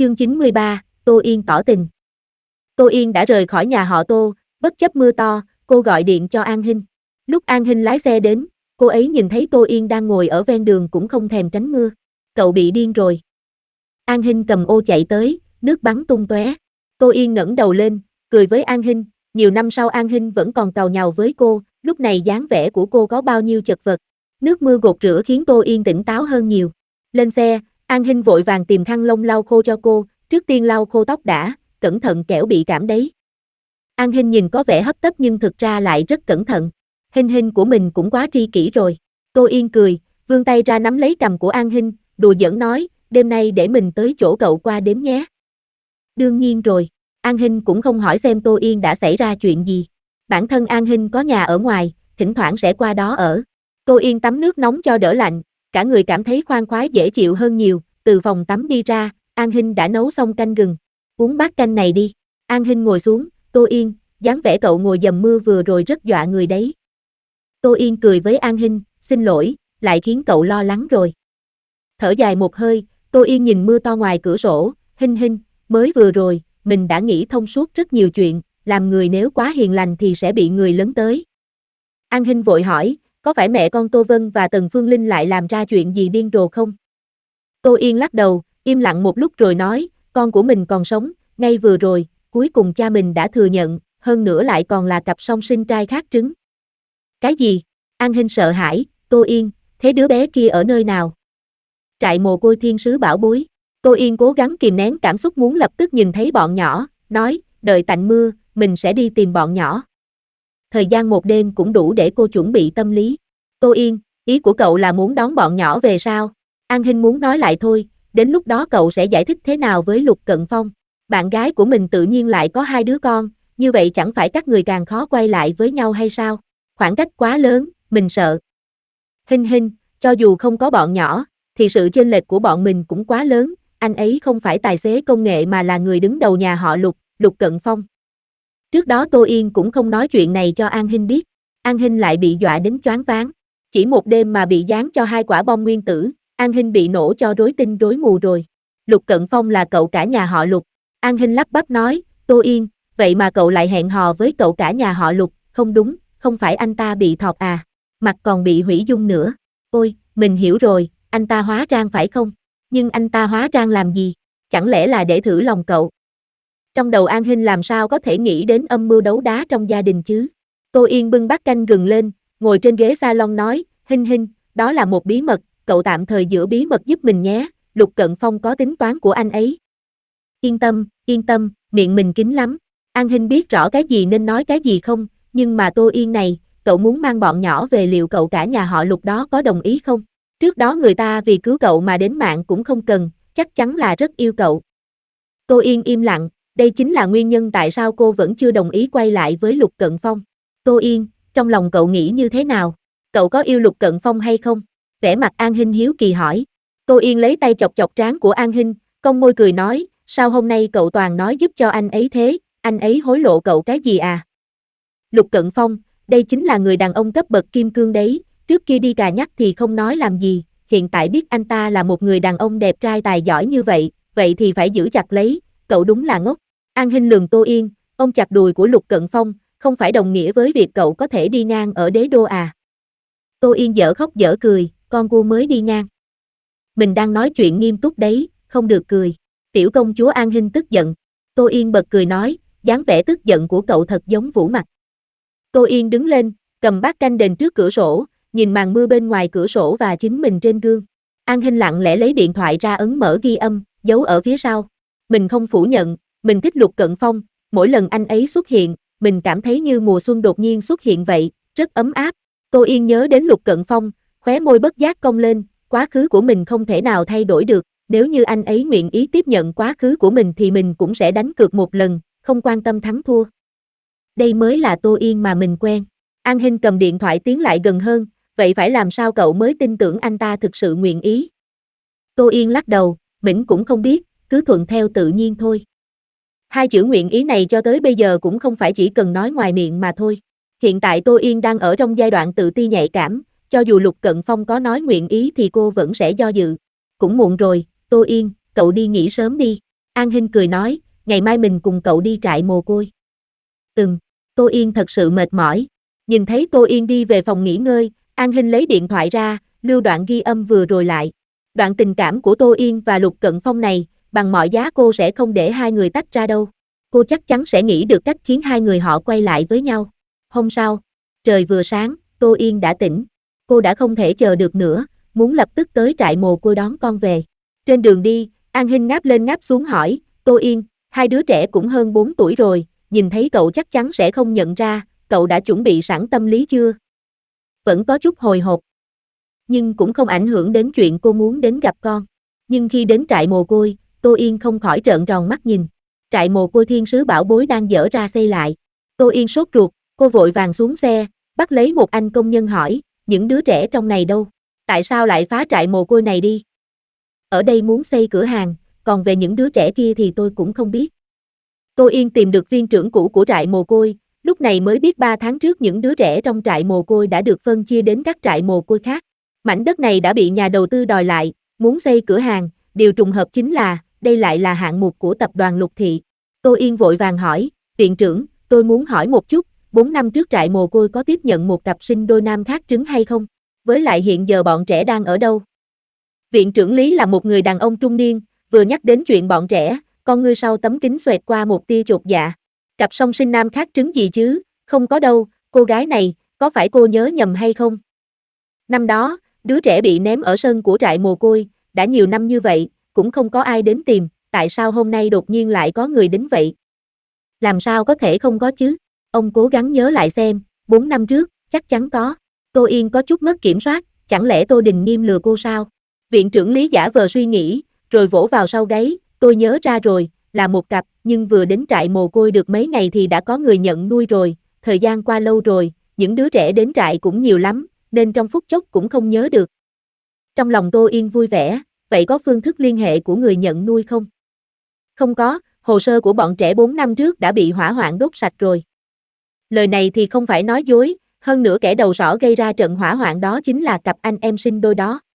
Chương 93, Tô Yên tỏ tình. Tô Yên đã rời khỏi nhà họ Tô, bất chấp mưa to, cô gọi điện cho An Hinh. Lúc An Hinh lái xe đến, cô ấy nhìn thấy Tô Yên đang ngồi ở ven đường cũng không thèm tránh mưa. Cậu bị điên rồi. An Hinh cầm ô chạy tới, nước bắn tung tóe. Tô Yên ngẩng đầu lên, cười với An Hinh. Nhiều năm sau An Hinh vẫn còn càu nhàu với cô, lúc này dáng vẻ của cô có bao nhiêu chật vật. Nước mưa gột rửa khiến Tô Yên tỉnh táo hơn nhiều. Lên xe, An Hinh vội vàng tìm khăn lông lau khô cho cô, trước tiên lau khô tóc đã, cẩn thận kẻo bị cảm đấy. An Hinh nhìn có vẻ hấp tấp nhưng thực ra lại rất cẩn thận. Hinh của mình cũng quá tri kỷ rồi. Tô Yên cười, vươn tay ra nắm lấy cằm của An Hinh, đùa giỡn nói, đêm nay để mình tới chỗ cậu qua đếm nhé. Đương nhiên rồi, An Hinh cũng không hỏi xem Tô Yên đã xảy ra chuyện gì. Bản thân An Hinh có nhà ở ngoài, thỉnh thoảng sẽ qua đó ở. Tô Yên tắm nước nóng cho đỡ lạnh, cả người cảm thấy khoan khoái dễ chịu hơn nhiều. Từ phòng tắm đi ra, An Hinh đã nấu xong canh gừng. Uống bát canh này đi. An Hinh ngồi xuống, Tô Yên, dáng vẻ cậu ngồi dầm mưa vừa rồi rất dọa người đấy. Tô Yên cười với An Hinh, xin lỗi, lại khiến cậu lo lắng rồi. Thở dài một hơi, Tô Yên nhìn mưa to ngoài cửa sổ, Hinh, mới vừa rồi, mình đã nghĩ thông suốt rất nhiều chuyện, làm người nếu quá hiền lành thì sẽ bị người lớn tới. An Hinh vội hỏi, có phải mẹ con Tô Vân và Tần Phương Linh lại làm ra chuyện gì điên rồ không? Tô Yên lắc đầu, im lặng một lúc rồi nói, con của mình còn sống, ngay vừa rồi, cuối cùng cha mình đã thừa nhận, hơn nữa lại còn là cặp song sinh trai khác trứng. Cái gì? An Hinh sợ hãi, Tô Yên, thế đứa bé kia ở nơi nào? Trại mồ côi Thiên Sứ Bảo Bối. Tô Yên cố gắng kìm nén cảm xúc muốn lập tức nhìn thấy bọn nhỏ, nói, đợi tạnh mưa, mình sẽ đi tìm bọn nhỏ. Thời gian một đêm cũng đủ để cô chuẩn bị tâm lý. Tô Yên, ý của cậu là muốn đón bọn nhỏ về sao? An Hinh muốn nói lại thôi, đến lúc đó cậu sẽ giải thích thế nào với Lục Cận Phong? Bạn gái của mình tự nhiên lại có 2 đứa con, như vậy chẳng phải các người càng khó quay lại với nhau hay sao? Khoảng cách quá lớn, mình sợ. Hinh, cho dù không có bọn nhỏ, thì sự chênh lệch của bọn mình cũng quá lớn, anh ấy không phải tài xế công nghệ mà là người đứng đầu nhà họ Lục, Lục Cận Phong. Trước đó Tô Yên cũng không nói chuyện này cho An Hinh biết, An Hinh lại bị dọa đến choáng váng. Chỉ một đêm mà bị giáng cho 2 quả bom nguyên tử, An Hinh bị nổ cho rối tinh rối mù rồi. Lục Cận Phong là cậu cả nhà họ Lục. An Hinh lắp bắp nói, Tô Yên, vậy mà cậu lại hẹn hò với cậu cả nhà họ Lục, không đúng, không phải anh ta bị thọt à, mặt còn bị hủy dung nữa. Ôi, mình hiểu rồi, anh ta hóa trang phải không? Nhưng anh ta hóa trang làm gì? Chẳng lẽ là để thử lòng cậu? Trong đầu An Hinh làm sao có thể nghĩ đến âm mưu đấu đá trong gia đình chứ? Tô Yên bưng bát canh gừng lên, ngồi trên ghế salon nói, Hinh, đó là một bí mật, cậu tạm thời giữ bí mật giúp mình nhé, Lục Cận Phong có tính toán của anh ấy. Yên tâm, miệng mình kín lắm. An Hinh biết rõ cái gì nên nói cái gì không, nhưng mà Tô Yên này, cậu muốn mang bọn nhỏ về liệu cậu cả nhà họ Lục đó có đồng ý không? Trước đó người ta vì cứu cậu mà đến mạng cũng không cần, chắc chắn là rất yêu cậu. Tô Yên im lặng, đây chính là nguyên nhân tại sao cô vẫn chưa đồng ý quay lại với Lục Cận Phong. Tô Yên, trong lòng cậu nghĩ như thế nào? Cậu có yêu Lục Cận Phong hay không? Vẻ mặt An Hinh hiếu kỳ hỏi. Tô Yên lấy tay chọc chọc trán của An Hinh, cong môi cười nói, sao hôm nay cậu toàn nói giúp cho anh ấy thế, anh ấy hối lộ cậu cái gì à? Lục Cận Phong, đây chính là người đàn ông cấp bậc kim cương đấy, trước kia đi cà nhắc thì không nói làm gì, hiện tại biết anh ta là một người đàn ông đẹp trai tài giỏi như vậy thì phải giữ chặt lấy, cậu đúng là ngốc. An Hinh lườm Tô Yên, ôm chặt đùi của Lục Cận Phong, không phải đồng nghĩa với việc cậu có thể đi ngang ở đế đô à? Tô Yên dở khóc dở cười, con cua mới đi ngang. Mình đang nói chuyện nghiêm túc đấy, không được cười. Tiểu công chúa An Hinh tức giận. Tô Yên bật cười nói, dáng vẻ tức giận của cậu thật giống Vũ Mặc. Tô Yên đứng lên, cầm bát canh đền trước cửa sổ, nhìn màn mưa bên ngoài cửa sổ và chính mình trên gương. An Hinh lặng lẽ lấy điện thoại ra ấn mở ghi âm, giấu ở phía sau. Mình không phủ nhận, mình thích Lục Cận Phong, mỗi lần anh ấy xuất hiện, mình cảm thấy như mùa xuân đột nhiên xuất hiện vậy, rất ấm áp. Tô Yên nhớ đến Lục Cận Phong, khóe môi bất giác cong lên, quá khứ của mình không thể nào thay đổi được, nếu như anh ấy nguyện ý tiếp nhận quá khứ của mình thì mình cũng sẽ đánh cược một lần, không quan tâm thắng thua. Đây mới là Tô Yên mà mình quen. An Hinh cầm điện thoại tiến lại gần hơn, vậy phải làm sao cậu mới tin tưởng anh ta thực sự nguyện ý? Tô Yên lắc đầu, mình cũng không biết, cứ thuận theo tự nhiên thôi. 2 chữ nguyện ý này cho tới bây giờ cũng không phải chỉ cần nói ngoài miệng mà thôi. Hiện tại Tô Yên đang ở trong giai đoạn tự ti nhạy cảm, cho dù Lục Cận Phong có nói nguyện ý thì cô vẫn sẽ do dự. Cũng muộn rồi, Tô Yên, cậu đi nghỉ sớm đi. An Hinh cười nói, ngày mai mình cùng cậu đi trại mồ côi. Tô Yên thật sự mệt mỏi. Nhìn thấy Tô Yên đi về phòng nghỉ ngơi, An Hinh lấy điện thoại ra, lưu đoạn ghi âm vừa rồi lại. Đoạn tình cảm của Tô Yên và Lục Cận Phong này, bằng mọi giá cô sẽ không để hai người tách ra đâu. Cô chắc chắn sẽ nghĩ được cách khiến hai người họ quay lại với nhau. Hôm sau, trời vừa sáng, Tô Yên đã tỉnh. Cô đã không thể chờ được nữa, muốn lập tức tới trại mồ côi đón con về. Trên đường đi, An Hinh ngáp lên ngáp xuống hỏi, Tô Yên, hai đứa trẻ cũng hơn 4 tuổi rồi, nhìn thấy cậu chắc chắn sẽ không nhận ra, cậu đã chuẩn bị sẵn tâm lý chưa? Vẫn có chút hồi hộp. Nhưng cũng không ảnh hưởng đến chuyện cô muốn đến gặp con. Nhưng khi đến trại mồ côi, Tô Yên không khỏi trợn tròn mắt nhìn. Trại mồ côi Thiên Sứ Bảo Bối đang dở ra xây lại. Tô Yên sốt ruột, cô vội vàng xuống xe, bắt lấy một anh công nhân hỏi, những đứa trẻ trong này đâu? Tại sao lại phá trại mồ côi này đi? Ở đây muốn xây cửa hàng, còn về những đứa trẻ kia thì tôi cũng không biết. Tô Yên tìm được viên trưởng cũ của trại mồ côi, lúc này mới biết 3 tháng trước những đứa trẻ trong trại mồ côi đã được phân chia đến các trại mồ côi khác. Mảnh đất này đã bị nhà đầu tư đòi lại, muốn xây cửa hàng, điều trùng hợp chính là, đây lại là hạng mục của tập đoàn Lục Thị. Tô Yên vội vàng hỏi, viện trưởng, tôi muốn hỏi một chút, 4 năm trước trại mồ côi có tiếp nhận một cặp sinh đôi nam khác trứng hay không? Với lại hiện giờ bọn trẻ đang ở đâu? Viện trưởng Lý là một người đàn ông trung niên, vừa nhắc đến chuyện bọn trẻ, con ngươi sau tấm kính xoẹt qua một tia chột dạ. Cặp song sinh nam khác trứng gì chứ, không có đâu, cô gái này, có phải cô nhớ nhầm hay không? Năm đó, đứa trẻ bị ném ở sân của trại mồ côi, đã nhiều năm như vậy, cũng không có ai đến tìm, tại sao hôm nay đột nhiên lại có người đến vậy? Làm sao có thể không có chứ? Ông cố gắng nhớ lại xem, 4 năm trước, chắc chắn có. Tô Yên có chút mất kiểm soát, chẳng lẽ Tô Đình Nghiêm lừa cô sao? Viện trưởng Lý giả vờ suy nghĩ, rồi vỗ vào sau gáy, tôi nhớ ra rồi, là một cặp, nhưng vừa đến trại mồ côi được mấy ngày thì đã có người nhận nuôi rồi, thời gian qua lâu rồi, những đứa trẻ đến trại cũng nhiều lắm, nên trong phút chốc cũng không nhớ được. Trong lòng Tô Yên vui vẻ, vậy có phương thức liên hệ của người nhận nuôi không? Không có, hồ sơ của bọn trẻ 4 năm trước đã bị hỏa hoạn đốt sạch rồi. Lời này thì không phải nói dối, hơn nữa kẻ đầu sỏ gây ra trận hỏa hoạn đó chính là cặp anh em sinh đôi đó.